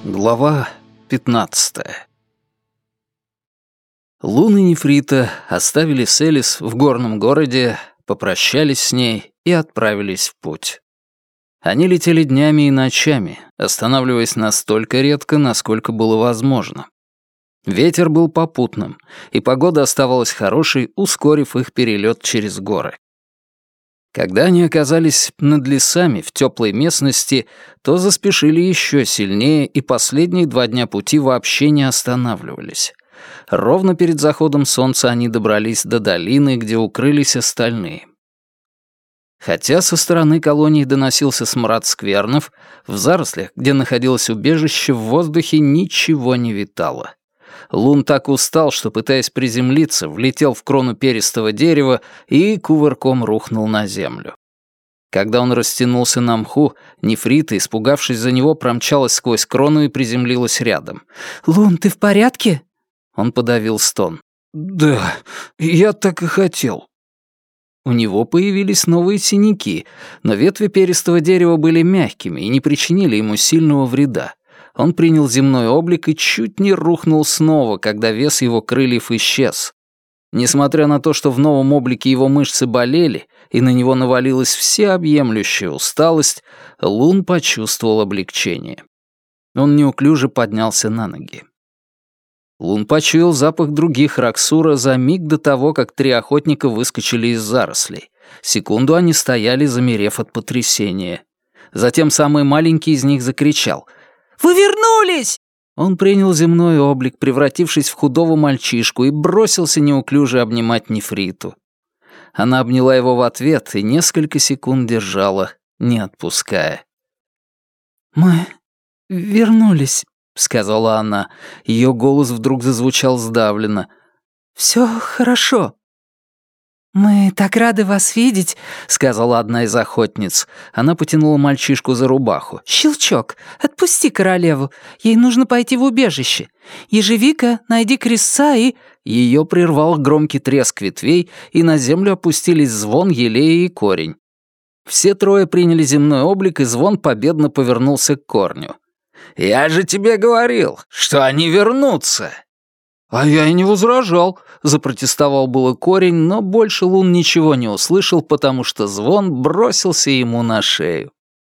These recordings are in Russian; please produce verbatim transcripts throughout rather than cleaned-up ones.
Глава пятнадцатая. Лун и Нефрита оставили Селис в горном городе, попрощались с ней и отправились в путь. Они летели днями и ночами, останавливаясь настолько редко, насколько было возможно. Ветер был попутным, и погода оставалась хорошей, ускорив их перелет через горы. Когда они оказались над лесами в теплой местности, то заспешили еще сильнее, и последние два дня пути вообще не останавливались. Ровно перед заходом солнца они добрались до долины, где укрылись остальные. Хотя со стороны колонии доносился смрад сквернов, в зарослях, где находилось убежище, в воздухе ничего не витало. Лун так устал, что, пытаясь приземлиться, влетел в крону перистого дерева и кувырком рухнул на землю. Когда он растянулся на мху, Нефрита, испугавшись за него, промчалась сквозь крону и приземлилась рядом. «Лун, ты в порядке?» Он подавил стон. «Да, я так и хотел». У него появились новые синяки, но ветви перистого дерева были мягкими и не причинили ему сильного вреда. Он принял земной облик и чуть не рухнул снова, когда вес его крыльев исчез. Несмотря на то, что в новом облике его мышцы болели, и на него навалилась всеобъемлющая усталость, Лун почувствовал облегчение. Он неуклюже поднялся на ноги. Лун почуял запах других Раксура за миг до того, как три охотника выскочили из зарослей. Секунду они стояли, замерев от потрясения. Затем самый маленький из них закричал: «Вы вернулись!» Он принял земной облик, превратившись в худого мальчишку, и бросился неуклюже обнимать Нефриту. Она обняла его в ответ и несколько секунд держала, не отпуская. «Мы вернулись», — сказала она. Ее голос вдруг зазвучал сдавленно. «Все хорошо». «Мы так рады вас видеть», — сказала одна из охотниц. Она потянула мальчишку за рубаху. «Щелчок, отпусти королеву. Ей нужно пойти в убежище. Ежевика, найди крестца и...» Ее прервал громкий треск ветвей, и на землю опустились Звон, Елея и Корень. Все трое приняли земной облик, и Звон победно повернулся к Корню. «Я же тебе говорил, что они вернутся!» «А я и не возражал», — запротестовал было Корень, но больше Лун ничего не услышал, потому что Звон бросился ему на шею.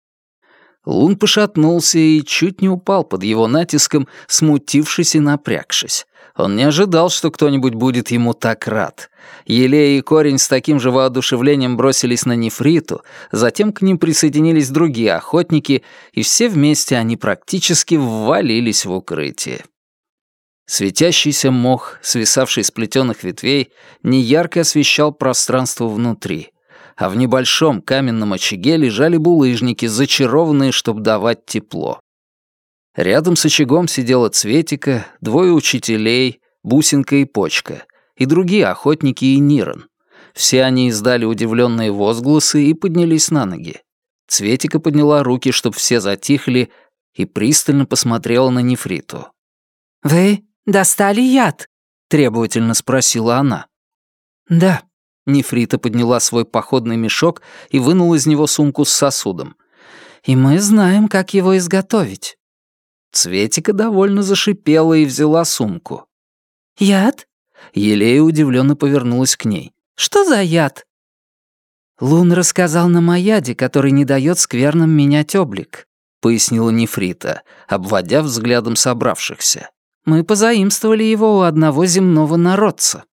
Лун пошатнулся и чуть не упал под его натиском, смутившись и напрягшись. Он не ожидал, что кто-нибудь будет ему так рад. Елея и Корень с таким же воодушевлением бросились на Нефриту, затем к ним присоединились другие охотники, и все вместе они практически ввалились в укрытие. Светящийся мох, свисавший с плетеных ветвей, неярко освещал пространство внутри, а в небольшом каменном очаге лежали булыжники, зачарованные, чтобы давать тепло. Рядом с очагом сидела Цветика, двое учителей, Бусинка и Почка, и другие охотники и Нирон. Все они издали удивленные возгласы и поднялись на ноги. Цветика подняла руки, чтобы все затихли, и пристально посмотрела на Нефриту. «Вы достали яд?» — требовательно спросила она. «Да». Нефрита подняла свой походный мешок и вынула из него сумку с сосудом. «И мы знаем, как его изготовить». Цветика довольно зашипела и взяла сумку. «Яд?» Елея удивленно повернулась к ней. «Что за яд?» «Лун рассказал нам о яде, который не дает скверным менять облик», — пояснила Нефрита, обводя взглядом собравшихся. «Мы позаимствовали его у одного земного народца».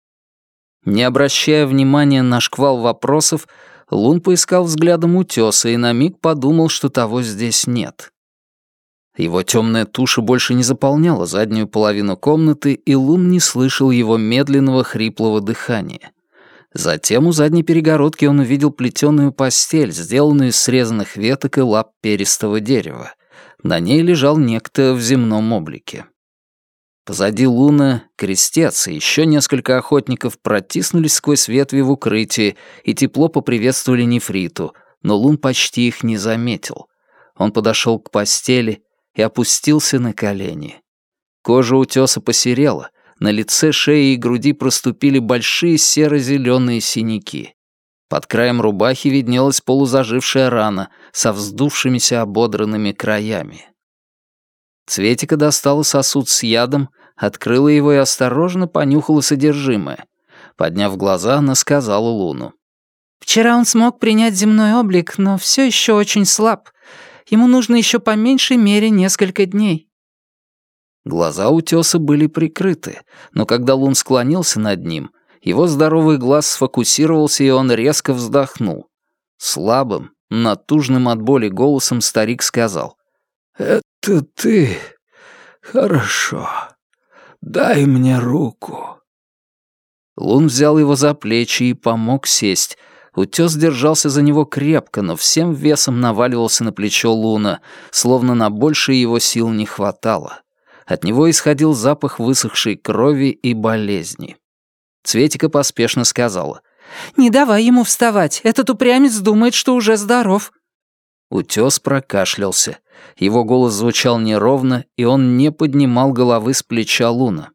Не обращая внимания на шквал вопросов, Лун поискал взглядом утёса и на миг подумал, что того здесь нет. Его темная туша больше не заполняла заднюю половину комнаты, и Лун не слышал его медленного хриплого дыхания. Затем у задней перегородки он увидел плетеную постель, сделанную из срезанных веток и лап перистого дерева. На ней лежал некто в земном облике. Позади Луна крестец и еще несколько охотников протиснулись сквозь ветви в укрытие и тепло поприветствовали Нефриту, но Лун почти их не заметил. Он подошел к постели и опустился на колени. Кожа утеса посерела, на лице, шее и груди проступили большие серо-зеленые синяки. Под краем рубахи виднелась полузажившая рана со вздувшимися ободранными краями. Цветика достала сосуд с ядом, открыла его и осторожно понюхала содержимое. Подняв глаза, она сказала Луну. «Вчера он смог принять земной облик, но все еще очень слаб. Ему нужно еще по меньшей мере несколько дней». Глаза утёса были прикрыты, но когда Лун склонился над ним, его здоровый глаз сфокусировался, и он резко вздохнул. Слабым, натужным от боли голосом старик сказал: «Это ты? Хорошо. Дай мне руку». Лун взял его за плечи и помог сесть. Утёс держался за него крепко, но всем весом наваливался на плечо Луна, словно на большее его сил не хватало. От него исходил запах высохшей крови и болезни. Цветика поспешно сказала: «Не давай ему вставать, этот упрямец думает, что уже здоров». Утёс прокашлялся. Его голос звучал неровно, и он не поднимал головы с плеча Луна.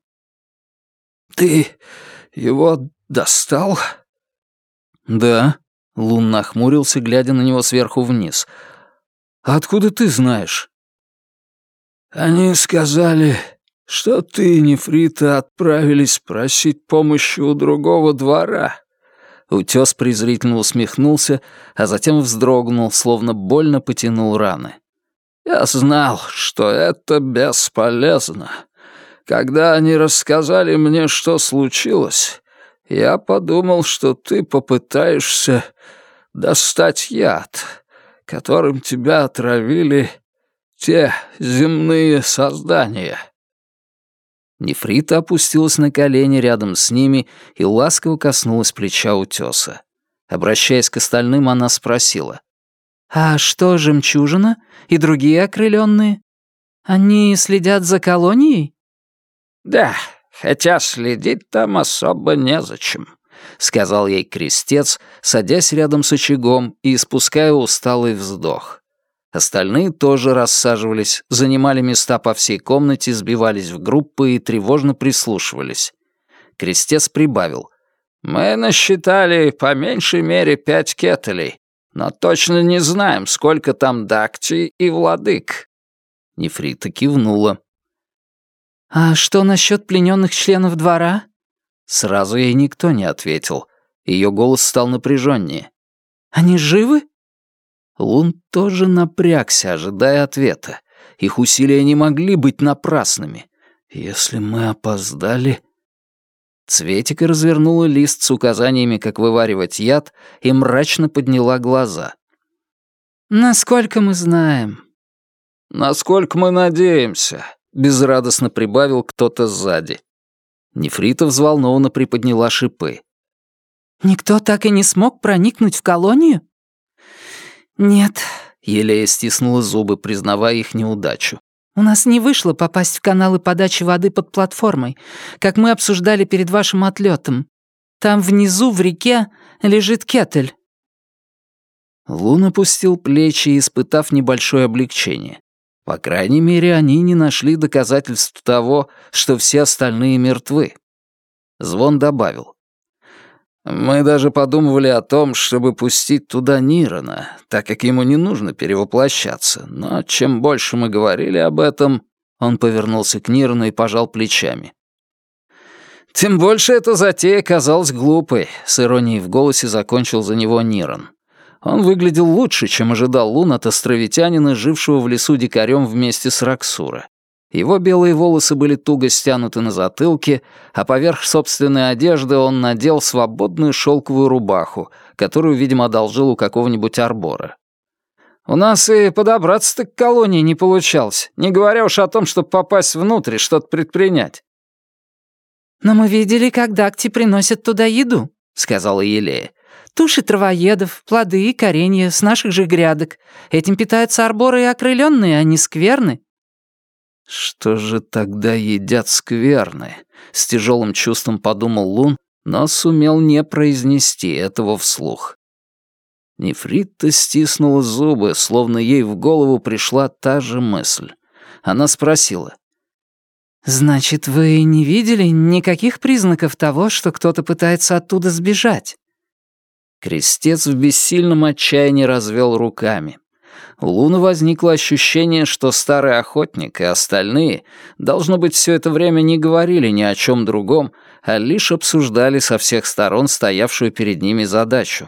«Ты его достал?» «Да», — Лун нахмурился, глядя на него сверху вниз. «А откуда ты знаешь?» «Они сказали, что ты и Нефрита отправились просить помощи у другого двора». Утёс презрительно усмехнулся, а затем вздрогнул, словно больно потянул раны. «Я знал, что это бесполезно. Когда они рассказали мне, что случилось, я подумал, что ты попытаешься достать яд, которым тебя отравили те земные создания». Нефрита опустилась на колени рядом с ними и ласково коснулась плеча утёса. Обращаясь к остальным, она спросила: «А что жемчужина и другие окрылённые? Они следят за колонией?» «Да, хотя следить там особо незачем», — сказал ей крестец, садясь рядом с очагом и испуская усталый вздох. Остальные тоже рассаживались, занимали места по всей комнате, сбивались в группы и тревожно прислушивались. Крестец прибавил: «Мы насчитали по меньшей мере пять кетелей, но точно не знаем, сколько там дактий и владык». Нефрита кивнула. «А что насчет плененных членов двора?» Сразу ей никто не ответил. Ее голос стал напряженнее. «Они живы?» Лун тоже напрягся, ожидая ответа. Их усилия не могли быть напрасными. Если мы опоздали... Цветика развернула лист с указаниями, как вываривать яд, и мрачно подняла глаза. «Насколько мы знаем?» «Насколько мы надеемся», — безрадостно прибавил кто-то сзади. Нефрита взволнованно приподняла шипы. «Никто так и не смог проникнуть в колонию?» «Нет», — Елея стиснула зубы, признавая их неудачу. «У нас не вышло попасть в каналы подачи воды под платформой, как мы обсуждали перед вашим отлетом. Там внизу, в реке, лежит кетель». Лун опустил плечи, испытав небольшое облегчение. По крайней мере, они не нашли доказательств того, что все остальные мертвы. Звон добавил: «Мы даже подумывали о том, чтобы пустить туда Нирана, так как ему не нужно перевоплощаться, но чем больше мы говорили об этом...» Он повернулся к Нирану и пожал плечами. «Тем больше эта затея казалась глупой», — с иронией в голосе закончил за него Ниран. Он выглядел лучше, чем ожидал Лун от островитянина, жившего в лесу дикарем вместе с Раксура. Его белые волосы были туго стянуты на затылке, а поверх собственной одежды он надел свободную шелковую рубаху, которую, видимо, одолжил у какого-нибудь арбора. «У нас и подобраться-то к колонии не получалось, не говоря уж о том, чтобы попасть внутрь и что-то предпринять». «Но мы видели, как дакти приносят туда еду», — сказала Елея. «Туши травоедов, плоды и коренья с наших же грядок. Этим питаются арборы и окрылённые, а не скверны». «Что же тогда едят скверны?» — с тяжелым чувством подумал Лун, но сумел не произнести этого вслух. Нефрита стиснула зубы, словно ей в голову пришла та же мысль. Она спросила: «Значит, вы не видели никаких признаков того, что кто-то пытается оттуда сбежать?» Крестец в бессильном отчаянии развел руками. У Луны возникло ощущение, что старый охотник и остальные, должно быть, все это время не говорили ни о чем другом, а лишь обсуждали со всех сторон стоявшую перед ними задачу.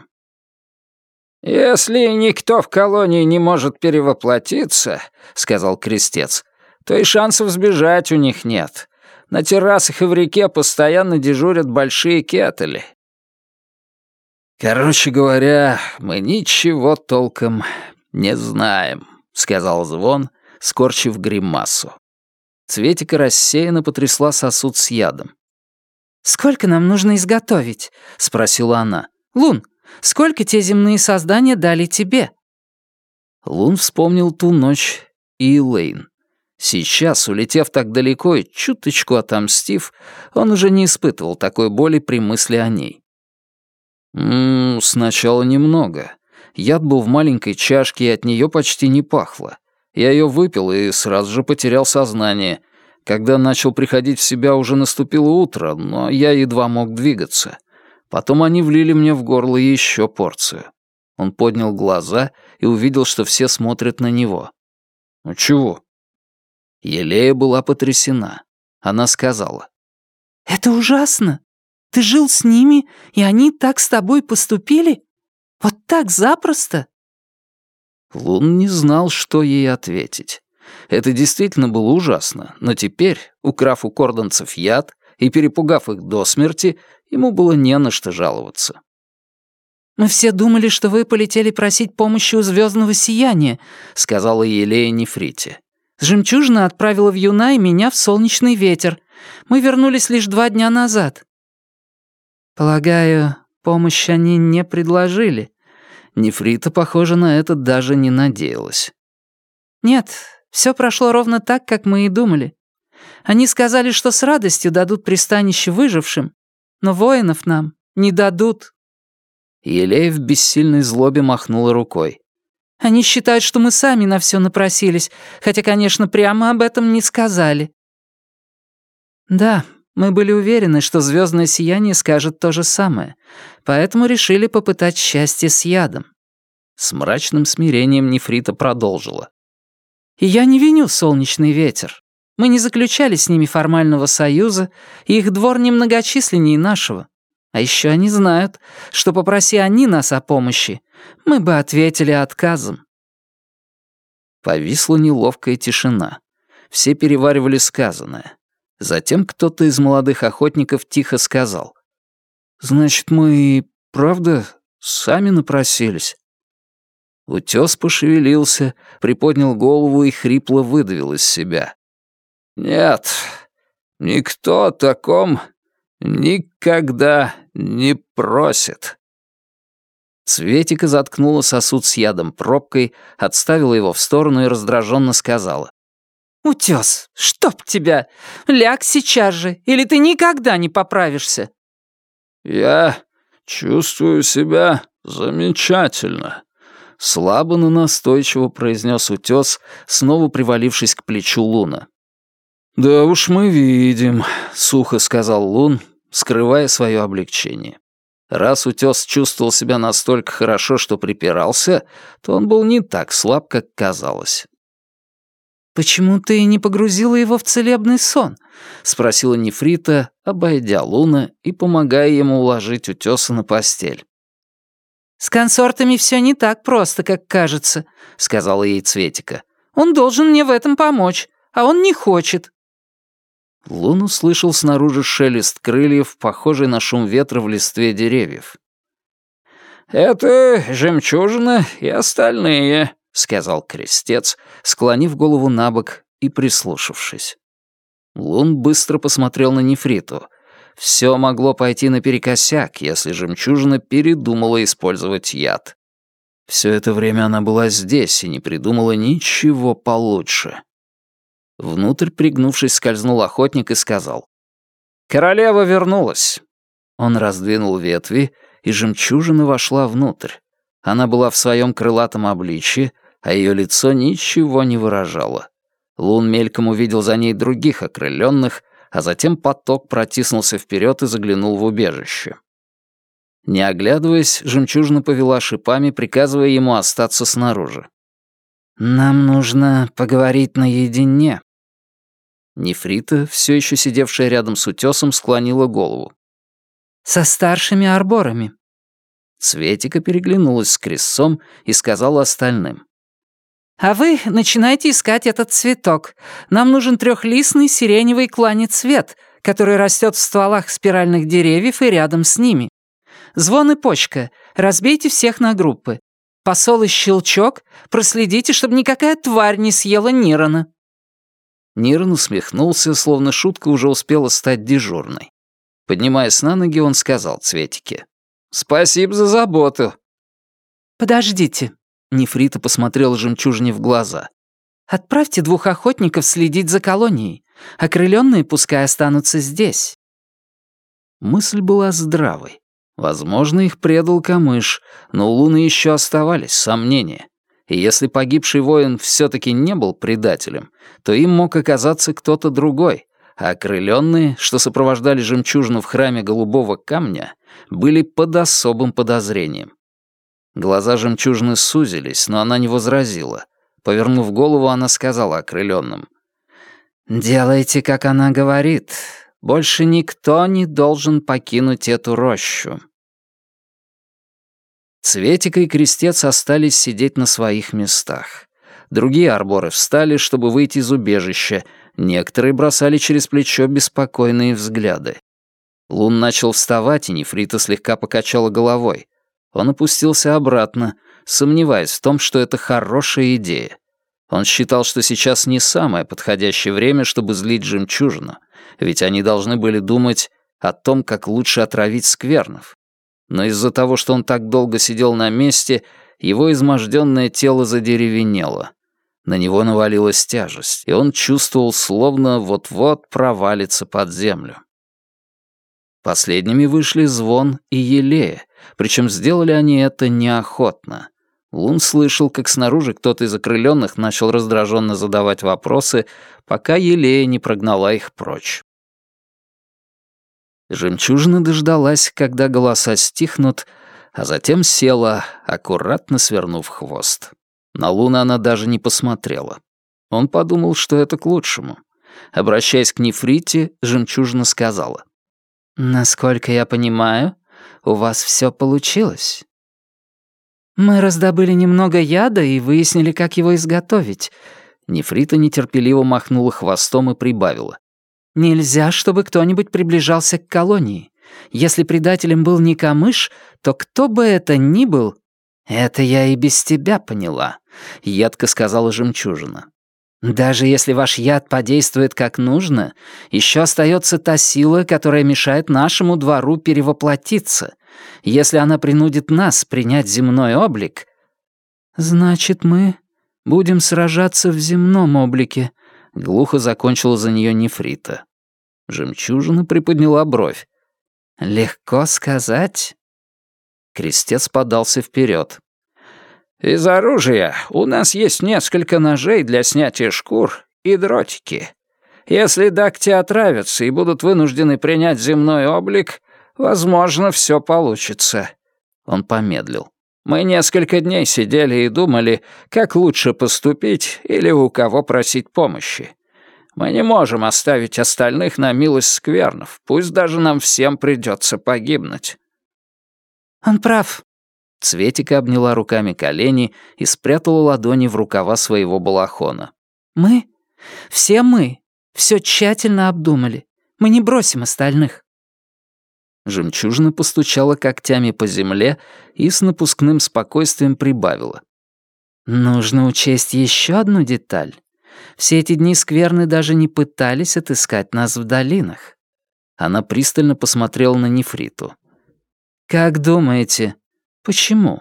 «Если никто в колонии не может перевоплотиться, — сказал Крестец, — то и шансов сбежать у них нет. На террасах и в реке постоянно дежурят большие кетели». «Короче говоря, мы ничего толком не знаем», — сказал Звон, скорчив гримасу. Цветика рассеянно потрясла сосуд с ядом. «Сколько нам нужно изготовить?» — спросила она. «Лун, сколько те земные создания дали тебе?» Лун вспомнил ту ночь и Элейн. Сейчас, улетев так далеко и чуточку отомстив, он уже не испытывал такой боли при мысли о ней. «Ммм, сначала немного. Яд был в маленькой чашке, и от нее почти не пахло. Я ее выпил и сразу же потерял сознание. Когда начал приходить в себя, уже наступило утро, но я едва мог двигаться. Потом они влили мне в горло еще порцию». Он поднял глаза и увидел, что все смотрят на него. «Ну чего?» Елея была потрясена. Она сказала. «Это ужасно. Ты жил с ними, и они так с тобой поступили? Вот так запросто?» Лун не знал, что ей ответить. Это действительно было ужасно, но теперь, украв у кордонцев яд и перепугав их до смерти, ему было не на что жаловаться. «Мы все думали, что вы полетели просить помощи у звездного сияния», — сказала Елея Нефрите. «Жемчужина отправила в Юна и меня в солнечный ветер. Мы вернулись лишь два дня назад». «Полагаю, помощь они не предложили». Нефрита, похоже, на это даже не надеялась. «Нет, все прошло ровно так, как мы и думали. Они сказали, что с радостью дадут пристанище выжившим, но воинов нам не дадут». Елея в бессильной злобе махнула рукой. «Они считают, что мы сами на все напросились, хотя, конечно, прямо об этом не сказали». «Да, мы были уверены, что звездное сияние скажет то же самое, поэтому решили попытать счастье с ядом». С мрачным смирением Нефрита продолжила. «И я не виню солнечный ветер. Мы не заключали с ними формального союза, и их двор немногочисленнее нашего. А еще они знают, что попроси они нас о помощи, мы бы ответили отказом». Повисла неловкая тишина. Все переваривали сказанное. Затем кто-то из молодых охотников тихо сказал. «Значит, мы, правда, сами напросились?» Утёс пошевелился, приподнял голову и хрипло выдавил из себя. «Нет, никто о таком никогда не просит». Цветика заткнула сосуд с ядом пробкой, отставила его в сторону и раздраженно сказала. «Утёс, чтоб тебя! Ляг сейчас же, или ты никогда не поправишься!» «Я чувствую себя замечательно», — слабо, но настойчиво произнес Утёс, снова привалившись к плечу Луна. «Да уж мы видим», — сухо сказал Лун, скрывая свое облегчение. Раз Утёс чувствовал себя настолько хорошо, что припирался, то он был не так слаб, как казалось. «Почему ты не погрузила его в целебный сон?» — спросила Нефрита, обойдя Луна и помогая ему уложить Утёса на постель. «С консортами все не так просто, как кажется», — сказала ей Цветика. «Он должен мне в этом помочь, а он не хочет». Лун услышал снаружи шелест крыльев, похожий на шум ветра в листве деревьев. «Это жемчужина и остальные», — сказал Крестец, склонив голову на бок и прислушавшись. Лун быстро посмотрел на Нефриту. Все могло пойти наперекосяк, если жемчужина передумала использовать яд. Все это время она была здесь и не придумала ничего получше. Внутрь, пригнувшись, скользнул охотник и сказал. «Королева вернулась». Он раздвинул ветви, и жемчужина вошла внутрь. Она была в своем крылатом обличье, а ее лицо ничего не выражало. Лун мельком увидел за ней других окрыленных, а затем поток протиснулся вперед и заглянул в убежище. Не оглядываясь, жемчужина повела шипами, приказывая ему остаться снаружи. «Нам нужно поговорить наедине». Нефрита, все еще сидевшая рядом с утесом, склонила голову. «Со старшими арборами». Цветика переглянулась с Крисом и сказала остальным. «А вы начинайте искать этот цветок. Нам нужен трехлистный сиреневый кланецвет, который растет в стволах спиральных деревьев и рядом с ними. Звон и почка. Разбейте всех на группы. Посол и щелчок. Проследите, чтобы никакая тварь не съела Нирана». Ниран усмехнулся, словно шутка уже успела стать дежурной. Поднимаясь на ноги, он сказал Цветике. «Спасибо за заботу». «Подождите». Нефрита посмотрела жемчужине в глаза. «Отправьте двух охотников следить за колонией. Окрылённые пускай останутся здесь». Мысль была здравой. Возможно, их предал Камыш, но у Луны еще оставались сомнения. И если погибший воин все-таки не был предателем, то им мог оказаться кто-то другой, а окрылённые, что сопровождали жемчужину в храме голубого камня, были под особым подозрением. Глаза жемчужины сузились, но она не возразила. Повернув голову, она сказала окрылённым. «Делайте, как она говорит. Больше никто не должен покинуть эту рощу». Цветика и Крестец остались сидеть на своих местах. Другие арборы встали, чтобы выйти из убежища. Некоторые бросали через плечо беспокойные взгляды. Лун начал вставать, и Нефрита слегка покачала головой. Он опустился обратно, сомневаясь в том, что это хорошая идея. Он считал, что сейчас не самое подходящее время, чтобы злить жемчужину, ведь они должны были думать о том, как лучше отравить сквернов. Но из-за того, что он так долго сидел на месте, его изможденное тело задеревенело. На него навалилась тяжесть, и он чувствовал, словно вот-вот провалится под землю. Последними вышли Звон и Елея, причем сделали они это неохотно. Лун слышал, как снаружи кто-то из окрылённых начал раздраженно задавать вопросы, пока Елея не прогнала их прочь. Жемчужина дождалась, когда голоса стихнут, а затем села, аккуратно свернув хвост. На Луна она даже не посмотрела. Он подумал, что это к лучшему. Обращаясь к Нефрите, жемчужина сказала. «Насколько я понимаю, у вас все получилось. Мы раздобыли немного яда и выяснили, как его изготовить». Нефрита нетерпеливо махнула хвостом и прибавила. «Нельзя, чтобы кто-нибудь приближался к колонии. Если предателем был не Камыш, то кто бы это ни был...» «Это я и без тебя поняла», — едко сказала жемчужина. «Даже если ваш яд подействует как нужно, еще остается та сила, которая мешает нашему двору перевоплотиться. Если она принудит нас принять земной облик...» «Значит, мы будем сражаться в земном облике», — глухо закончила за нее Нефрита. Жемчужина приподняла бровь. «Легко сказать». Крестец подался вперед. «Из оружия у нас есть несколько ножей для снятия шкур и дротики. Если дакти отравятся и будут вынуждены принять земной облик, возможно, все получится». Он помедлил. «Мы несколько дней сидели и думали, как лучше поступить или у кого просить помощи. Мы не можем оставить остальных на милость сквернов, пусть даже нам всем придется погибнуть». «Он прав». Цветика обняла руками колени и спрятала ладони в рукава своего балахона. «Мы, все мы, все тщательно обдумали. Мы не бросим остальных». Жемчужина постучала когтями по земле и с напускным спокойствием прибавила. «Нужно учесть еще одну деталь. Все эти дни скверны даже не пытались отыскать нас в долинах». Она пристально посмотрела на Нефриту. «Как думаете, почему?»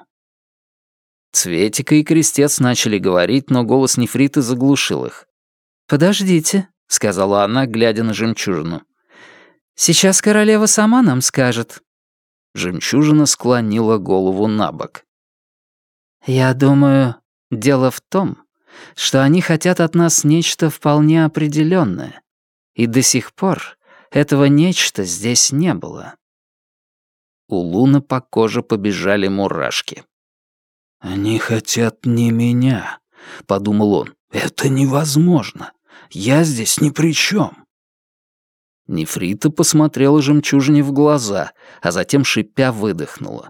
Цветика и Крестец начали говорить, но голос Нефриты заглушил их. «Подождите», — сказала она, глядя на жемчужину. «Сейчас королева сама нам скажет». Жемчужина склонила голову на бок. «Я думаю, дело в том, что они хотят от нас нечто вполне определенное, и до сих пор этого нечто здесь не было». У Луны по коже побежали мурашки. «Они хотят не меня», — подумал он. «Это невозможно. Я здесь ни при чем». Нефрита посмотрела жемчужине в глаза, а затем, шипя, выдохнула.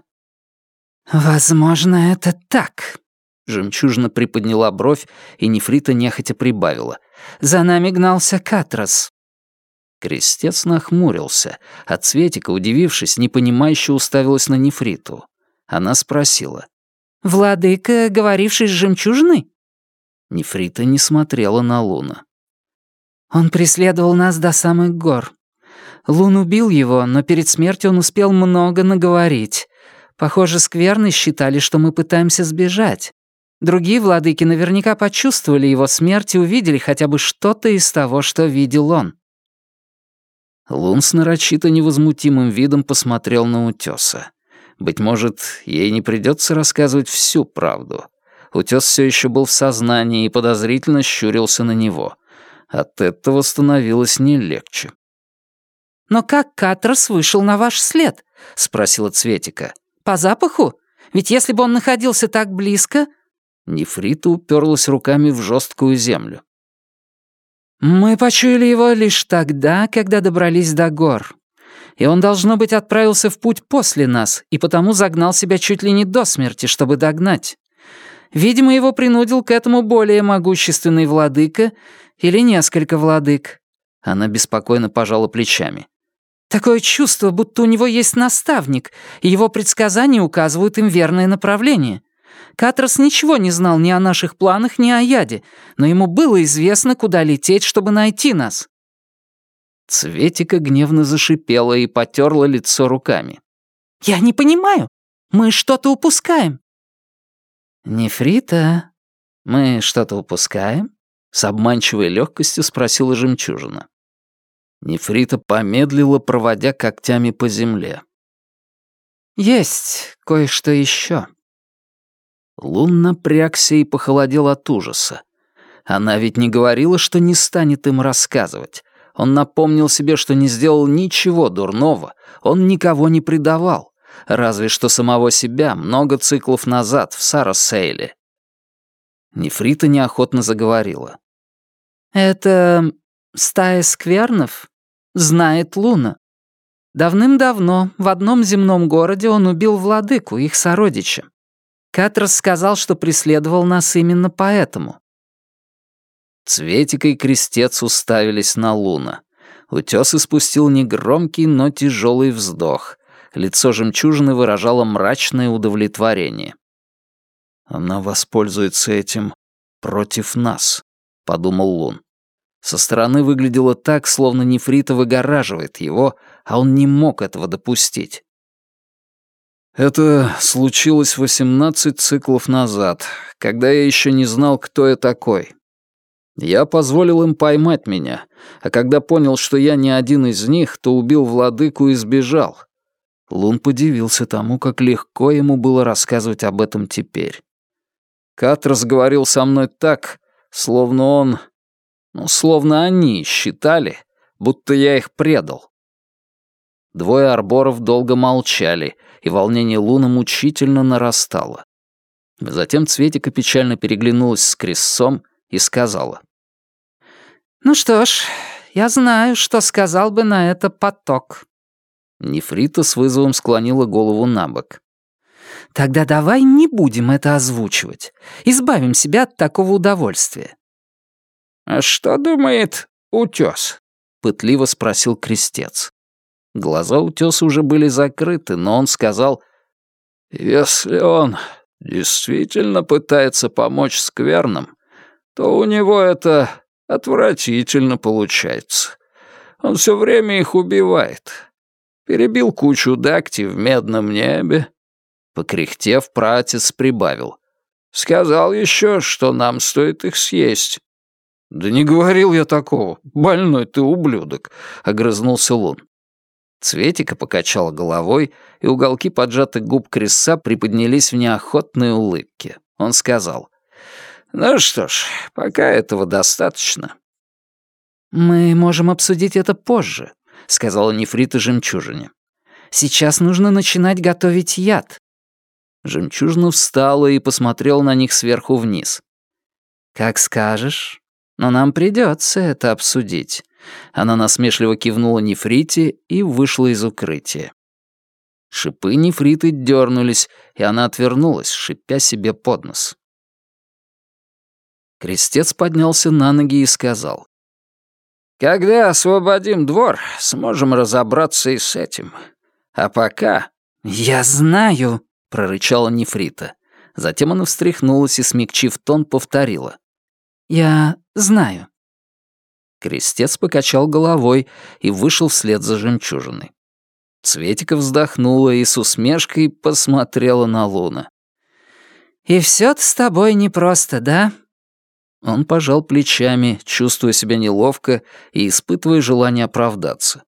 «Возможно, это так». Жемчужина приподняла бровь, и Нефрита нехотя прибавила. «За нами гнался Катрос». Крестец нахмурился, а Цветика, удивившись, непонимающе уставилась на Нефриту. Она спросила. «Владыка, говоривший с жемчужиной?» Нефрита не смотрела на Луна. «Он преследовал нас до самых гор. Лун убил его, но перед смертью он успел много наговорить. Похоже, скверны считали, что мы пытаемся сбежать. Другие владыки наверняка почувствовали его смерть и увидели хотя бы что-то из того, что видел он». Лун с нарочито невозмутимым видом посмотрел на утёса. Быть может, ей не придётся рассказывать всю правду. Утёс всё ещё был в сознании и подозрительно щурился на него. От этого становилось не легче. «Но как Катрос вышел на ваш след?» — спросила Цветика. «По запаху? Ведь если бы он находился так близко...» Нефрита уперлась руками в жесткую землю. «Мы почуяли его лишь тогда, когда добрались до гор. И он, должно быть, отправился в путь после нас, и потому загнал себя чуть ли не до смерти, чтобы догнать. Видимо, его принудил к этому более могущественный владыка или несколько владык». Она беспокойно пожала плечами. «Такое чувство, будто у него есть наставник, и его предсказания указывают им верное направление. Катрос ничего не знал ни о наших планах, ни о яде, но ему было известно, куда лететь, чтобы найти нас». Цветика гневно зашипела и потерла лицо руками. «Я не понимаю. Мы что-то упускаем». «Нефрита, мы что-то упускаем?» — с обманчивой легкостью спросила жемчужина. Нефрита помедлила, проводя когтями по земле. «Есть кое-что еще». Лун напрягся и похолодел от ужаса. Она ведь не говорила, что не станет им рассказывать. Он напомнил себе, что не сделал ничего дурного, он никого не предавал, разве что самого себя много циклов назад в Сарасейле. Нефрита неохотно заговорила. «Это стая сквернов знает Луна. Давным-давно в одном земном городе он убил владыку, их сородича. Катрос сказал, что преследовал нас именно поэтому». Цветика и Крестец уставились на Луна. Утёс испустил негромкий, но тяжелый вздох. Лицо жемчужины выражало мрачное удовлетворение. «Она воспользуется этим против нас», — подумал Лун. Со стороны выглядело так, словно Нефрита выгораживает его, а он не мог этого допустить. «Это случилось восемнадцать циклов назад, когда я еще не знал, кто я такой. Я позволил им поймать меня, а когда понял, что я не один из них, то убил владыку и сбежал». Лун подивился тому, как легко ему было рассказывать об этом теперь. Катрос говорил со мной так, словно он... Ну, словно они считали, будто я их предал. Двое арборов долго молчали, и волнение Луна мучительно нарастало. Затем Цветика печально переглянулась с Крестцом и сказала. «Ну что ж, я знаю, что сказал бы на это поток». Нефрита с вызовом склонила голову на бок. «Тогда давай не будем это озвучивать. Избавим себя от такого удовольствия». «А что думает утёс?» — пытливо спросил Крестец. Глаза утёса уже были закрыты, но он сказал, «Если он действительно пытается помочь скверным, то у него это отвратительно получается. Он все время их убивает. Перебил кучу дакти в медном небе». Покряхтев, праотец прибавил. «Сказал еще, что нам стоит их съесть». «Да не говорил я такого, больной ты ублюдок», — огрызнулся Лун. Цветика покачала головой, и уголки поджатых губ Крестца приподнялись в неохотной улыбке. Он сказал, «Ну что ж, пока этого достаточно». «Мы можем обсудить это позже», — сказала Нефрита жемчужине. «Сейчас нужно начинать готовить яд». Жемчужина встала и посмотрела на них сверху вниз. «Как скажешь. Но нам придется это обсудить». Она насмешливо кивнула Нефрите и вышла из укрытия. Шипы Нефриты дернулись, и она отвернулась, шипя себе под нос. Крестец поднялся на ноги и сказал: «Когда освободим двор, сможем разобраться и с этим. А пока...» «Я знаю», — прорычала Нефрита. Затем она встряхнулась и, смягчив тон, повторила: «Я знаю». Крестец покачал головой и вышел вслед за жемчужиной. Цветика вздохнула и с усмешкой посмотрела на Луна. «И всё-то с тобой непросто, да?» Он пожал плечами, чувствуя себя неловко и испытывая желание оправдаться.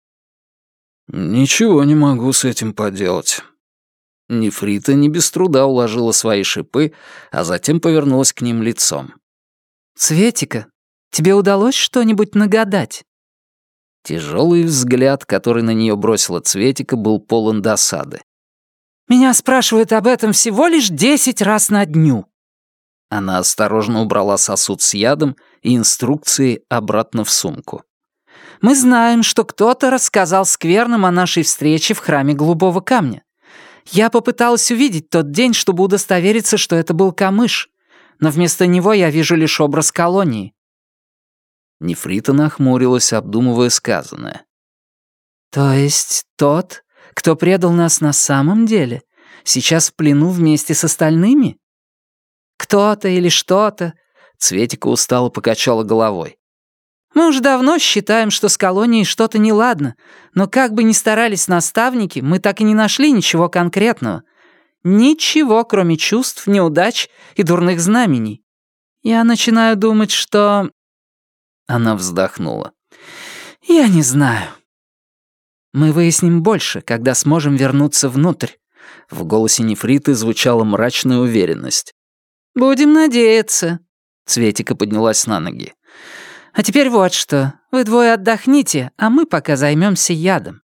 «Ничего не могу с этим поделать». Нефрита не без труда уложила свои шипы, а затем повернулась к ним лицом. «Цветика, тебе удалось что-нибудь нагадать?» Тяжелый взгляд, который на нее бросила Цветика, был полон досады. «Меня спрашивают об этом всего лишь десять раз на дню». Она осторожно убрала сосуд с ядом и инструкции обратно в сумку. «Мы знаем, что кто-то рассказал скверным о нашей встрече в храме Голубого Камня. Я попыталась увидеть тот день, чтобы удостовериться, что это был камыш, но вместо него я вижу лишь образ колонии». Нефрита нахмурилась, обдумывая сказанное. «То есть тот, кто предал нас на самом деле, сейчас в плену вместе с остальными?» «Кто-то или что-то», — Цветика устало покачала головой. «Мы уж давно считаем, что с колонией что-то неладно, но как бы ни старались наставники, мы так и не нашли ничего конкретного. Ничего, кроме чувств, неудач и дурных знамений. Я начинаю думать, что...» Она вздохнула. «Я не знаю. Мы выясним больше, когда сможем вернуться внутрь». В голосе Нефриты звучала мрачная уверенность. «Будем надеяться». Цветика поднялась на ноги. «А теперь вот что. Вы двое отдохните, а мы пока займемся ядом».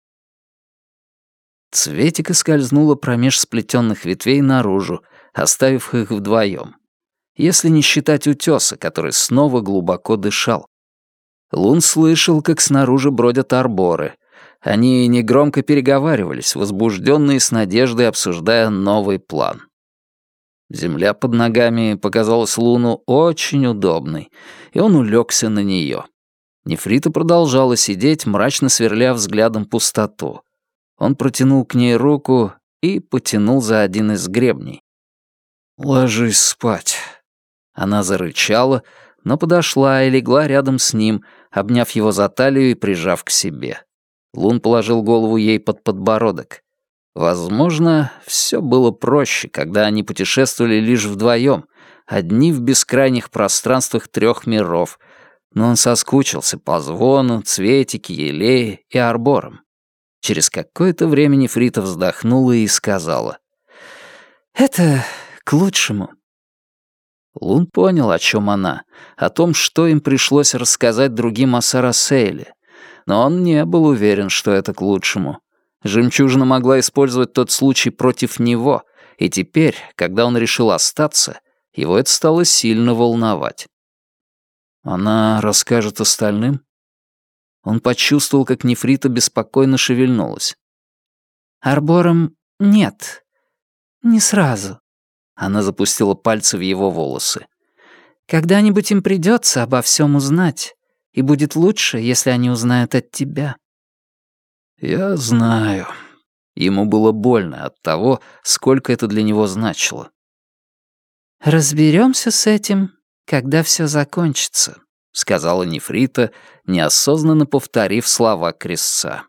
Цветика скользнула промеж сплетенных ветвей наружу, оставив их вдвоем. Если не считать утеса, который снова глубоко дышал. Лун слышал, как снаружи бродят арборы. Они негромко переговаривались, возбужденные с надеждой, обсуждая новый план. Земля под ногами показалась Луну очень удобной, и он улегся на нее. Нефрита продолжала сидеть, мрачно сверля взглядом пустоту. Он протянул к ней руку и потянул за один из гребней. «Ложись спать». Она зарычала, но подошла и легла рядом с ним, обняв его за талию и прижав к себе. Лун положил голову ей под подбородок. Возможно, все было проще, когда они путешествовали лишь вдвоем, одни в бескрайних пространствах трех миров, но он соскучился по звону, Цветике, елее и арборам. Через какое-то время Нефрита вздохнула и сказала: «Это к лучшему». Лун понял, о чем она, о том, что им пришлось рассказать другим о Сарасейле, но он не был уверен, что это к лучшему. Жемчужина могла использовать тот случай против него, и теперь, когда он решил остаться, его это стало сильно волновать. Она расскажет остальным? Он почувствовал, как Нефрита беспокойно шевельнулась. «Арбором нет. Не сразу». Она запустила пальцы в его волосы. «Когда-нибудь им придется обо всем узнать, и будет лучше, если они узнают от тебя». «Я знаю». Ему было больно от того, сколько это для него значило. «Разберемся с этим, когда все закончится», — сказала Нефрита, неосознанно повторив слова крестца.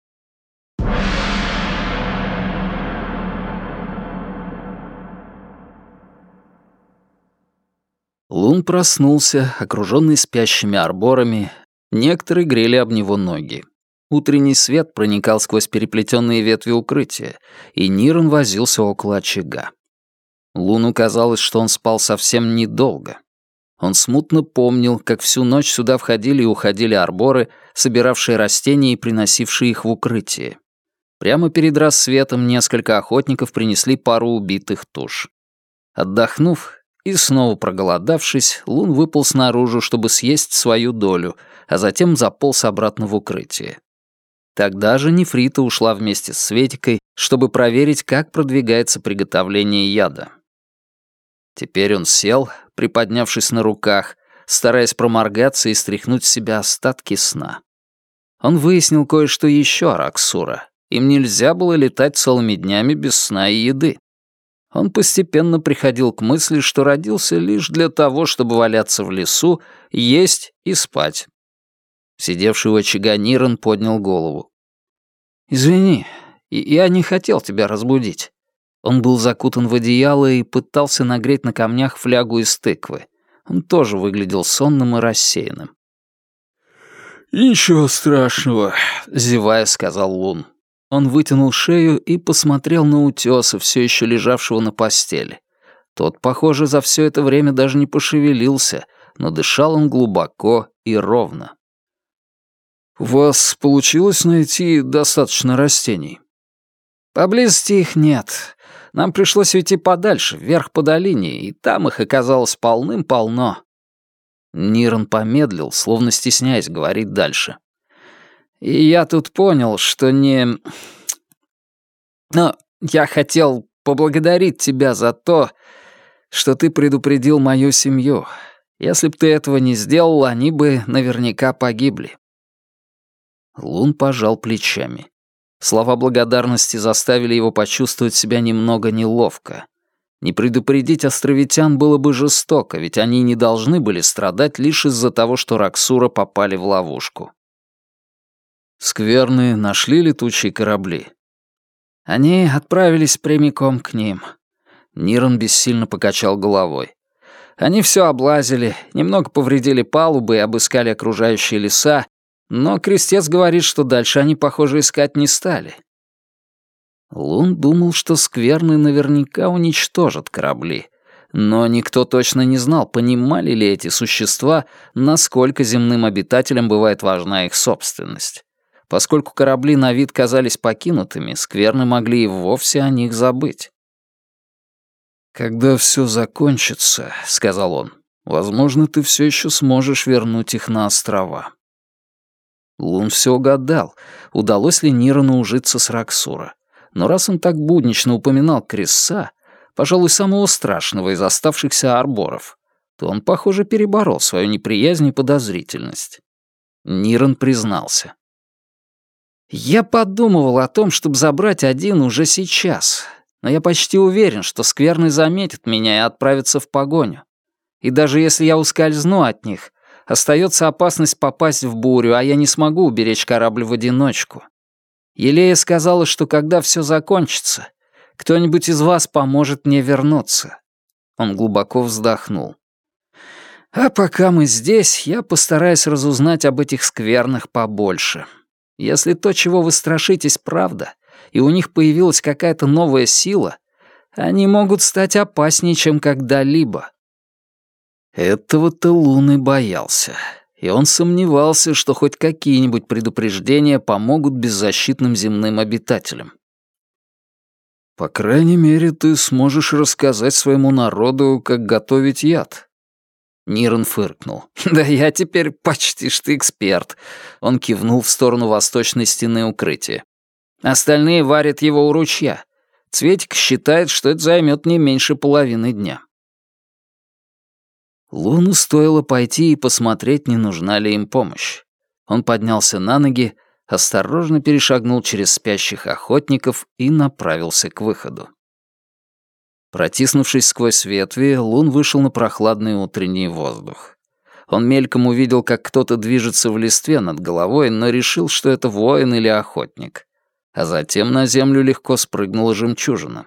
Лун проснулся, окруженный спящими арборами. Некоторые грели об него ноги. Утренний свет проникал сквозь переплетенные ветви укрытия, и Ниран возился около очага. Луну казалось, что он спал совсем недолго. Он смутно помнил, как всю ночь сюда входили и уходили арборы, собиравшие растения и приносившие их в укрытие. Прямо перед рассветом несколько охотников принесли пару убитых туш. Отдохнув, и снова проголодавшись, Лун выполз наружу, чтобы съесть свою долю, а затем заполз обратно в укрытие. Тогда же Нефрита ушла вместе с Светикой, чтобы проверить, как продвигается приготовление яда. Теперь он сел, приподнявшись на руках, стараясь проморгаться и стряхнуть с себя остатки сна. Он выяснил кое-что еще о Раксура. Им нельзя было летать целыми днями без сна и еды. Он постепенно приходил к мысли, что родился лишь для того, чтобы валяться в лесу, есть и спать. Сидевший у очага Ниран поднял голову. «Извини, я не хотел тебя разбудить». Он был закутан в одеяло и пытался нагреть на камнях флягу из тыквы. Он тоже выглядел сонным и рассеянным. «Ничего страшного», — зевая, сказал Лун. Он вытянул шею и посмотрел на утёса, все еще лежавшего на постели. Тот, похоже, за все это время даже не пошевелился, но дышал он глубоко и ровно. «У вас получилось найти достаточно растений?» «Поблизости их нет. Нам пришлось уйти подальше, вверх по долине, и там их оказалось полным-полно». Ниран помедлил, словно стесняясь говорить дальше. «И я тут понял, что не... Но я хотел поблагодарить тебя за то, что ты предупредил мою семью. Если б ты этого не сделал, они бы наверняка погибли». Лун пожал плечами. Слова благодарности заставили его почувствовать себя немного неловко. Не предупредить островитян было бы жестоко, ведь они не должны были страдать лишь из-за того, что Раксура попали в ловушку. Скверны нашли летучие корабли? Они отправились прямиком к ним. Ниран бессильно покачал головой. Они все облазили, немного повредили палубы и обыскали окружающие леса, но крестец говорит, что дальше они, похоже, искать не стали. Лун думал, что скверны наверняка уничтожат корабли, но никто точно не знал, понимали ли эти существа, насколько земным обитателям бывает важна их собственность. Поскольку корабли на вид казались покинутыми, скверны могли и вовсе о них забыть. «Когда все закончится, — сказал он, — возможно, ты все еще сможешь вернуть их на острова». Лун все угадал, удалось ли Нирану ужиться с Раксура. Но раз он так буднично упоминал Крисса, пожалуй, самого страшного из оставшихся арборов, то он, похоже, переборол свою неприязнь и подозрительность. Ниран признался. «Я подумывал о том, чтобы забрать один уже сейчас, но я почти уверен, что скверны заметят меня и отправятся в погоню. И даже если я ускользну от них, остается опасность попасть в бурю, а я не смогу уберечь корабль в одиночку. Елея сказала, что когда все закончится, кто-нибудь из вас поможет мне вернуться». Он глубоко вздохнул. «А пока мы здесь, я постараюсь разузнать об этих сквернах побольше. Если то, чего вы страшитесь, правда, и у них появилась какая-то новая сила, они могут стать опаснее, чем когда-либо». Этого-то Лун и боялся, и он сомневался, что хоть какие-нибудь предупреждения помогут беззащитным земным обитателям. «По крайней мере, ты сможешь рассказать своему народу, как готовить яд». Ниран фыркнул. «Да я теперь почти что эксперт». Он кивнул в сторону восточной стены укрытия. «Остальные варят его у ручья. Цветик считает, что это займет не меньше половины дня». Луну стоило пойти и посмотреть, не нужна ли им помощь. Он поднялся на ноги, осторожно перешагнул через спящих охотников и направился к выходу. Протиснувшись сквозь ветви, Лун вышел на прохладный утренний воздух. Он мельком увидел, как кто-то движется в листве над головой, но решил, что это воин или охотник. А затем на землю легко спрыгнула жемчужина.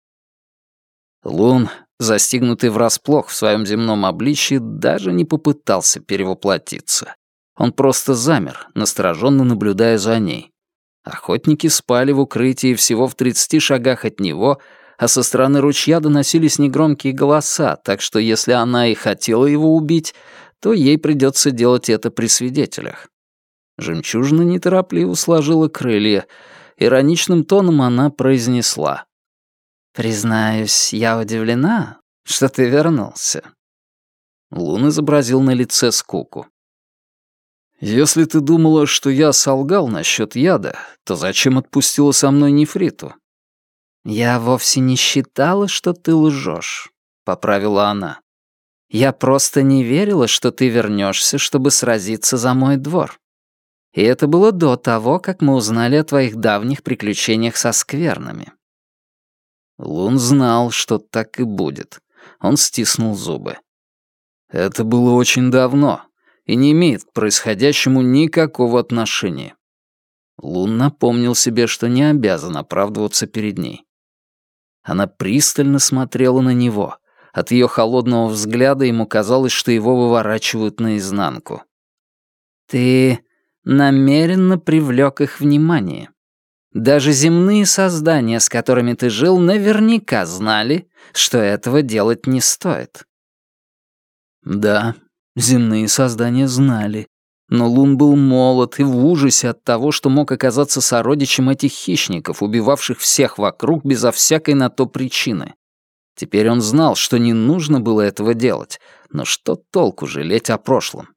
Лун, застигнутый врасплох в своем земном обличье, даже не попытался перевоплотиться. Он просто замер, настороженно наблюдая за ней. Охотники спали в укрытии всего в тридцати шагах от него, а со стороны ручья доносились негромкие голоса, так что если она и хотела его убить, то ей придется делать это при свидетелях. Жемчужина неторопливо сложила крылья. Ироничным тоном она произнесла. «Признаюсь, я удивлена, что ты вернулся». Лун изобразил на лице скуку. «Если ты думала, что я солгал насчет яда, то зачем отпустила со мной нефриту?» «Я вовсе не считала, что ты лжешь», — поправила она. «Я просто не верила, что ты вернешься, чтобы сразиться за мой двор. И это было до того, как мы узнали о твоих давних приключениях со сквернами». Лун знал, что так и будет. Он стиснул зубы. «Это было очень давно и не имеет к происходящему никакого отношения». Лун напомнил себе, что не обязан оправдываться перед ней. Она пристально смотрела на него. От ее холодного взгляда ему казалось, что его выворачивают наизнанку. «Ты намеренно привлек их внимание. Даже земные создания, с которыми ты жил, наверняка знали, что этого делать не стоит». Да, земные создания знали. Но Лун был молод и в ужасе от того, что мог оказаться сородичем этих хищников, убивавших всех вокруг безо всякой на то причины. Теперь он знал, что не нужно было этого делать, но что толку жалеть о прошлом?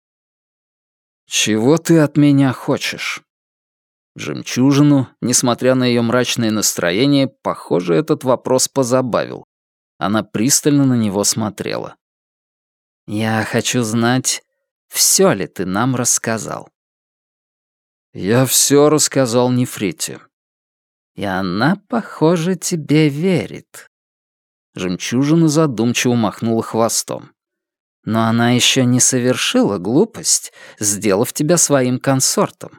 «Чего ты от меня хочешь?» Жемчужину, несмотря на ее мрачное настроение, похоже, этот вопрос позабавил. Она пристально на него смотрела. «Я хочу знать, все ли ты нам рассказал?» «Я все рассказал Нефрите». «И она, похоже, тебе верит». Жемчужина задумчиво махнула хвостом. «Но она еще не совершила глупость, сделав тебя своим консортом».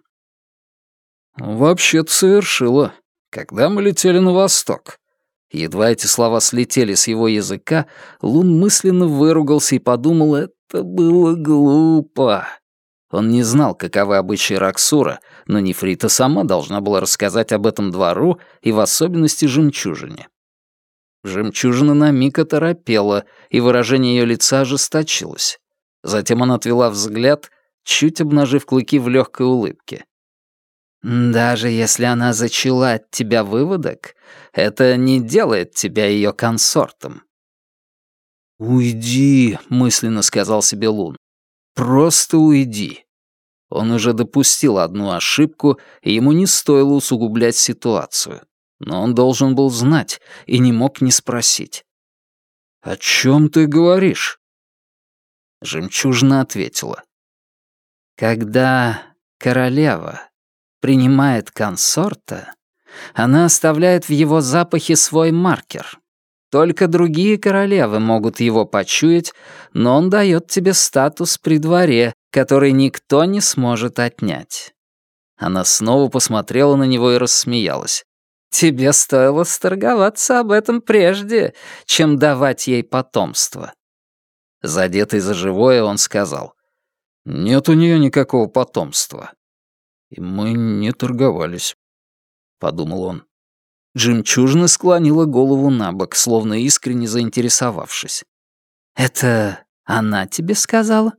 «Вообще-то совершила, когда мы летели на восток». Едва эти слова слетели с его языка, Лун мысленно выругался и подумал, это было глупо. Он не знал, каковы обычаи Раксура, но Нефрита сама должна была рассказать об этом двору и в особенности жемчужине. Жемчужина на миг оторопела, и выражение ее лица ожесточилось. Затем она отвела взгляд, чуть обнажив клыки в легкой улыбке. «Даже если она зачала от тебя выводок, это не делает тебя ее консортом». «Уйди», — мысленно сказал себе Лун. «Просто уйди». Он уже допустил одну ошибку, и ему не стоило усугублять ситуацию. Но он должен был знать и не мог не спросить. «О чем ты говоришь?» Жемчужина ответила. «Когда королева принимает консорта, она оставляет в его запахе свой маркер. Только другие королевы могут его почуять, но он дает тебе статус при дворе, который никто не сможет отнять». Она снова посмотрела на него и рассмеялась. «Тебе стоило сторговаться об этом прежде, чем давать ей потомство». Задетый за живое, он сказал, «Нет у нее никакого потомства». «И мы не торговались», — подумал он. Жемчужина склонила голову на бок, словно искренне заинтересовавшись. «Это она тебе сказала?»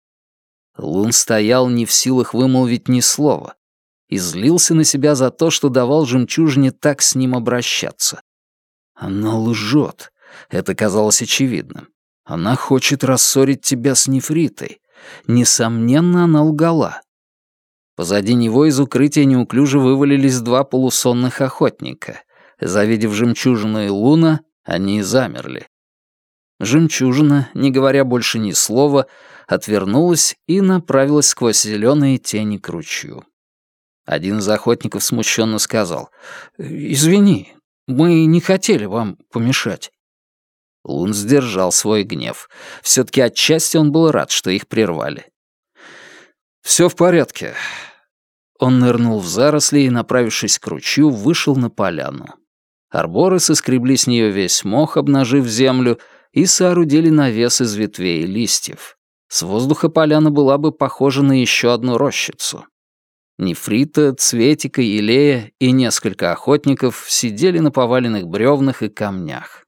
Лун стоял не в силах вымолвить ни слова и злился на себя за то, что давал жемчужине так с ним обращаться. Она лжет, это казалось очевидным. Она хочет рассорить тебя с Нефритой. Несомненно, она лгала. Позади него из укрытия неуклюже вывалились два полусонных охотника. Завидев жемчужину и Луна, они замерли. Жемчужина, не говоря больше ни слова, отвернулась и направилась сквозь зеленые тени к ручью. Один из охотников смущенно сказал, «Извини, мы не хотели вам помешать». Лун сдержал свой гнев. Все-таки отчасти он был рад, что их прервали. «Все в порядке». Он нырнул в заросли и, направившись к ручью, вышел на поляну. Арборы соскребли с нее весь мох, обнажив землю, и соорудили навес из ветвей и листьев. С воздуха поляна была бы похожа на еще одну рощицу. Нефрита, Цветика, Елея и несколько охотников сидели на поваленных бревнах и камнях.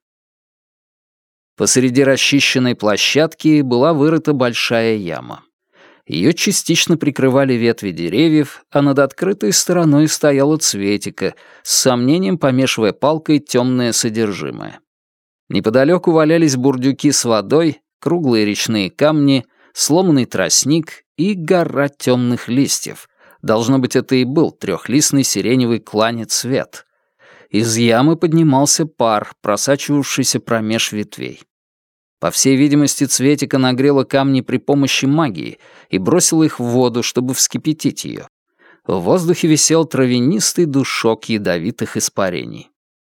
Посреди расчищенной площадки была вырыта большая яма. Ее частично прикрывали ветви деревьев, а над открытой стороной стояла Цветика, с сомнением помешивая палкой темное содержимое. Неподалеку валялись бурдюки с водой, круглые речные камни, сломанный тростник и гора темных листьев. Должно быть, это и был трехлистный сиреневый кланец-цвет. Из ямы поднимался пар, просачивавшийся промеж ветвей. По всей видимости, Цветика нагрела камни при помощи магии и бросила их в воду, чтобы вскипятить ее. В воздухе висел травянистый душок ядовитых испарений.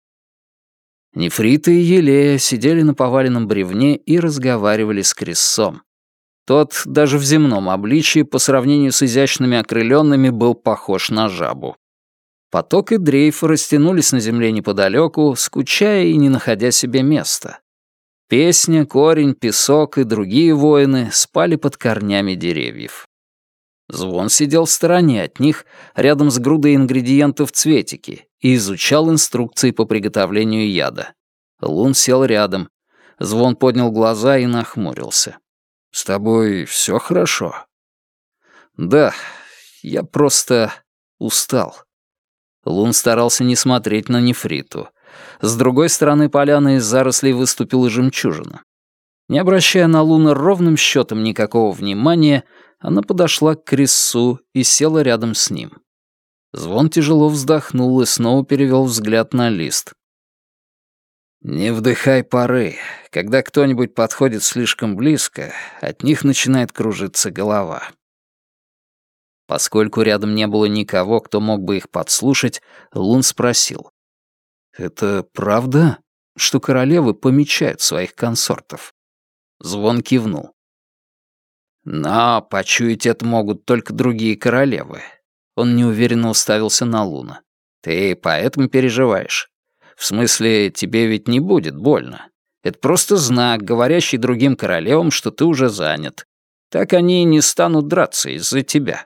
Нефрита и Елея сидели на поваленном бревне и разговаривали с Криссом. Тот даже в земном обличии по сравнению с изящными окрыленными был похож на жабу. Поток и дрейф растянулись на земле неподалеку, скучая и не находя себе места. Песня, корень, песок и другие воины спали под корнями деревьев. Звон сидел в стороне от них, рядом с грудой ингредиентов Цветики, и изучал инструкции по приготовлению яда. Лун сел рядом. Звон поднял глаза и нахмурился. «С тобой все хорошо?» «Да, я просто устал». Лун старался не смотреть на нефриту. С другой стороны поляны из зарослей выступила жемчужина. Не обращая на Луна ровным счетом никакого внимания, она подошла к Криссу и села рядом с ним. Звон тяжело вздохнул и снова перевел взгляд на лист. «Не вдыхай пары. Когда кто-нибудь подходит слишком близко, от них начинает кружиться голова». Поскольку рядом не было никого, кто мог бы их подслушать, Лун спросил. «Это правда, что королевы помечают своих консортов?» Звон кивнул. «Но почуять это могут только другие королевы». Он неуверенно уставился на Луна. «Ты поэтому переживаешь? В смысле, тебе ведь не будет больно. Это просто знак, говорящий другим королевам, что ты уже занят. Так они и не станут драться из-за тебя».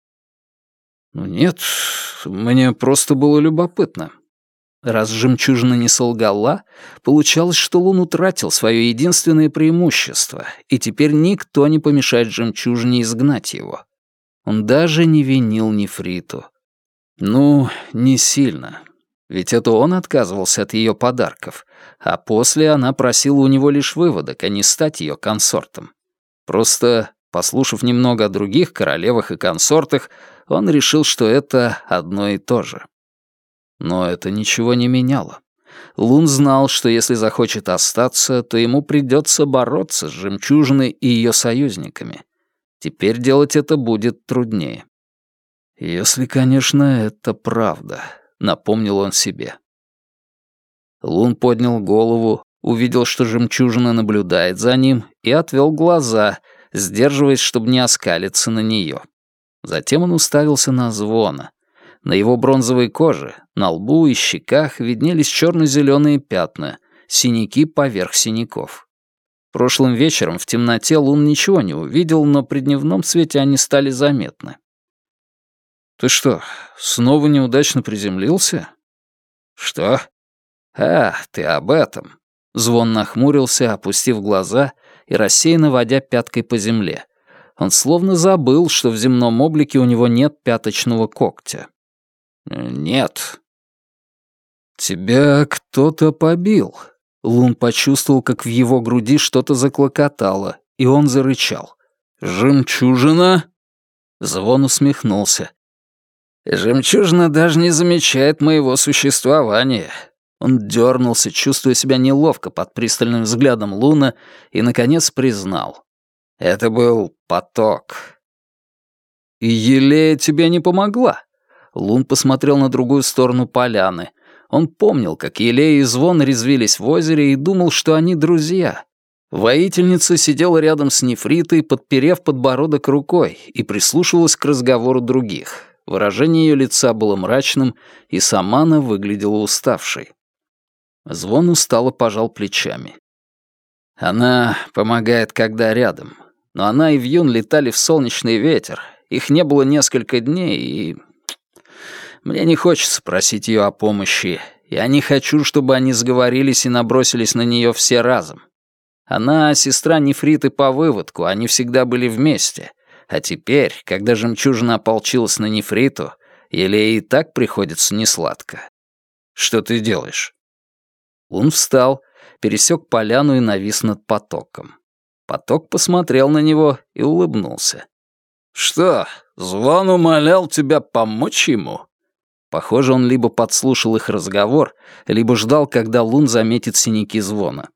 «Ну нет, мне просто было любопытно». Раз жемчужина не солгала, получалось, что Лун утратил свое единственное преимущество, и теперь никто не помешает жемчужине изгнать его. Он даже не винил нефриту. Ну, не сильно. Ведь это он отказывался от ее подарков, а после она просила у него лишь выводок, а не стать ее консортом. Просто, послушав немного о других королевах и консортах, он решил, что это одно и то же. Но это ничего не меняло. Лун знал, что если захочет остаться, то ему придется бороться с жемчужиной и ее союзниками. Теперь делать это будет труднее. «Если, конечно, это правда», — напомнил он себе. Лун поднял голову, увидел, что жемчужина наблюдает за ним, и отвел глаза, сдерживаясь, чтобы не оскалиться на нее. Затем он уставился на Звона. На его бронзовой коже, на лбу и щеках виднелись черно-зеленые пятна, синяки поверх синяков. Прошлым вечером в темноте Лун ничего не увидел, но при дневном свете они стали заметны. «Ты что, снова неудачно приземлился?» «Что? А, ты об этом». Звон нахмурился, опустив глаза и рассеянно водя пяткой по земле. Он словно забыл, что в земном облике у него нет пяточного когтя. «Нет». «Тебя кто-то побил». Лун почувствовал, как в его груди что-то заклокотало, и он зарычал. «Жемчужина?» Звон усмехнулся. «Жемчужина даже не замечает моего существования». Он дернулся, чувствуя себя неловко под пристальным взглядом Луна, и, наконец, признал. «Это был поток». «И Елея тебе не помогла?» Лун посмотрел на другую сторону поляны. Он помнил, как Елея и Звон резвились в озере, и думал, что они друзья. Воительница сидела рядом с нефритой, подперев подбородок рукой, и прислушивалась к разговору других. Выражение ее лица было мрачным, и сама она выглядела уставшей. Звон устало пожал плечами. «Она помогает, когда рядом. Но она и Вьюн летали в солнечный ветер. Их не было несколько дней, и... Мне не хочется просить ее о помощи. Я не хочу, чтобы они сговорились и набросились на нее все разом. Она сестра Нефриты по выводку, они всегда были вместе. А теперь, когда жемчужина ополчилась на Нефриту, Елее и так приходится несладко. Что ты делаешь?» Лун встал, пересек поляну и навис над Потоком. Поток посмотрел на него и улыбнулся. «Что, Звон умолял тебя помочь ему?» Похоже, он либо подслушал их разговор, либо ждал, когда Лун заметит синяки Звона.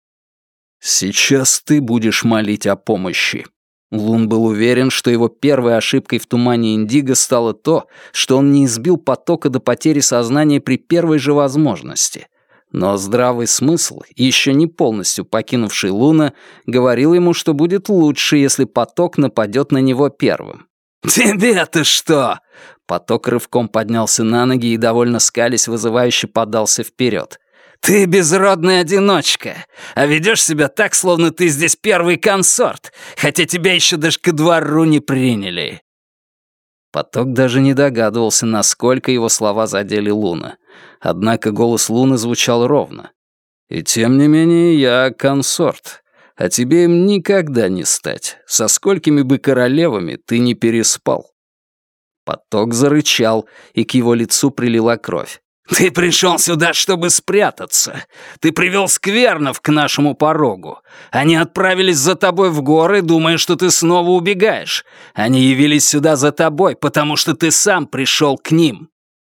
«Сейчас ты будешь молить о помощи». Лун был уверен, что его первой ошибкой в тумане Индиго стало то, что он не избил Потока до потери сознания при первой же возможности. Но здравый смысл, еще не полностью покинувший Луна, говорил ему, что будет лучше, если Поток нападет на него первым. «Тебе-то что?» Поток рывком поднялся на ноги и, довольно скались, вызывающе подался вперед. «Ты безродный одиночка, а ведешь себя так, словно ты здесь первый консорт, хотя тебя еще даже ко двору не приняли». Поток даже не догадывался, насколько его слова задели Луна. Однако голос Луны звучал ровно. «И тем не менее я консорт, а тебе им никогда не стать, со сколькими бы королевами ты не переспал». Поток зарычал, и к его лицу прилила кровь. «Ты пришел сюда, чтобы спрятаться. Ты привел сквернов к нашему порогу. Они отправились за тобой в горы, думая, что ты снова убегаешь. Они явились сюда за тобой, потому что ты сам пришел к ним».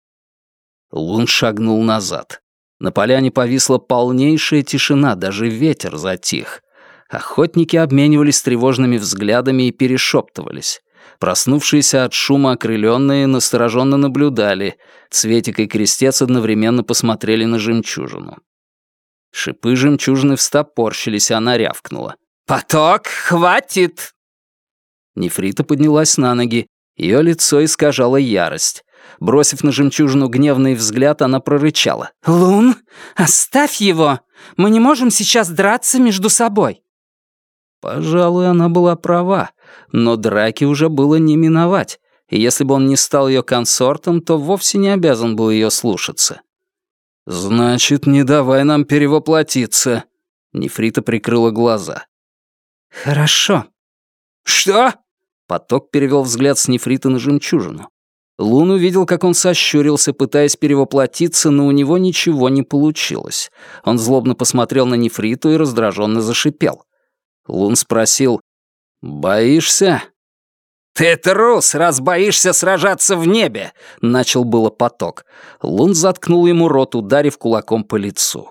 Лун шагнул назад. На поляне повисла полнейшая тишина, даже ветер затих. Охотники обменивались тревожными взглядами и перешептывались. Проснувшиеся от шума окрыленные настороженно наблюдали. Цветик и Крестец одновременно посмотрели на жемчужину. Шипы жемчужины встопорщились, и она рявкнула. «Поток, хватит!» Нефрита поднялась на ноги. Ее лицо искажало ярость. Бросив на жемчужину гневный взгляд, она прорычала. «Лун, оставь его! Мы не можем сейчас драться между собой!» Пожалуй, она была права, но драки уже было не миновать, и если бы он не стал ее консортом, то вовсе не обязан был ее слушаться. «Значит, не давай нам перевоплотиться», — Нефрита прикрыла глаза. «Хорошо». «Что?» — Поток перевел взгляд с Нефрита на жемчужину. Лун увидел, как он сощурился, пытаясь перевоплотиться, но у него ничего не получилось. Он злобно посмотрел на Нефриту и раздраженно зашипел. Лун спросил: «Боишься?» «Ты трус, раз боишься сражаться в небе!» — начал было Поток. Лун заткнул ему рот, ударив кулаком по лицу.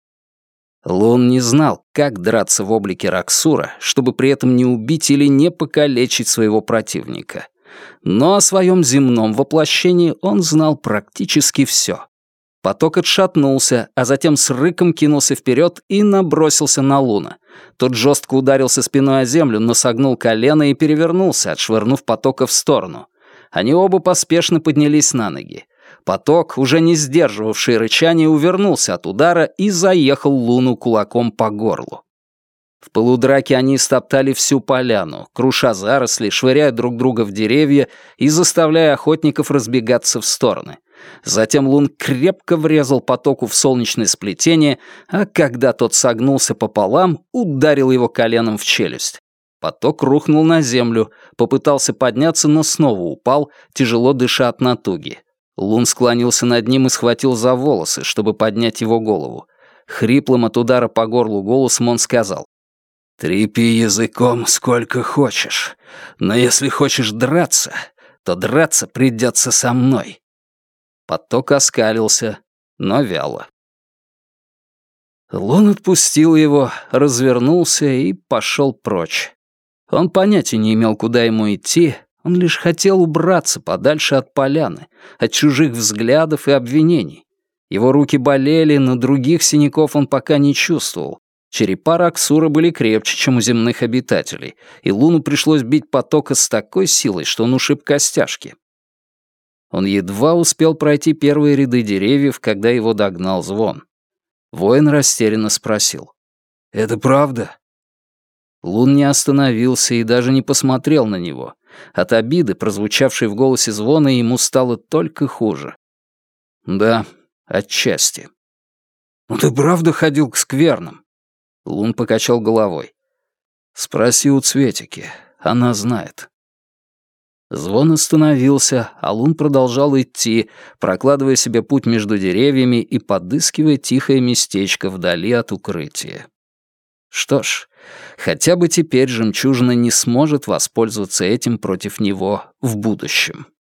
Лун не знал, как драться в облике Раксура, чтобы при этом не убить или не покалечить своего противника. Но о своем земном воплощении он знал практически все. Поток отшатнулся, а затем с рыком кинулся вперед и набросился на Луна. Тот жестко ударился спиной о землю, но согнул колено и перевернулся, отшвырнув Потока в сторону. Они оба поспешно поднялись на ноги. Поток, уже не сдерживавший рычание, увернулся от удара и заехал Луну кулаком по горлу. В полудраке они стоптали всю поляну, круша заросли, швыряя друг друга в деревья и заставляя охотников разбегаться в стороны. Затем Лун крепко врезал Потоку в солнечное сплетение, а когда тот согнулся пополам, ударил его коленом в челюсть. Поток рухнул на землю, попытался подняться, но снова упал, тяжело дыша от натуги. Лун склонился над ним и схватил за волосы, чтобы поднять его голову. Хриплым от удара по горлу голосом он сказал: «Трепи языком сколько хочешь, но если хочешь драться, то драться придется со мной». Поток оскалился, но вяло. Лун отпустил его, развернулся и пошел прочь. Он понятия не имел, куда ему идти, он лишь хотел убраться подальше от поляны, от чужих взглядов и обвинений. Его руки болели, но других синяков он пока не чувствовал. Черепа Раксура были крепче, чем у земных обитателей, и Луну пришлось бить Потока с такой силой, что он ушиб костяшки. Он едва успел пройти первые ряды деревьев, когда его догнал Звон. Воин растерянно спросил: «Это правда?» Лун не остановился и даже не посмотрел на него. От обиды, прозвучавшей в голосе Звона, ему стало только хуже. «Да, отчасти». «Ну ты правда ходил к скверным?» Лун покачал головой. «Спроси у Цветики, она знает». Звон остановился, а Лун продолжал идти, прокладывая себе путь между деревьями и подыскивая тихое местечко вдали от укрытия. Что ж, хотя бы теперь жемчужина не сможет воспользоваться этим против него в будущем.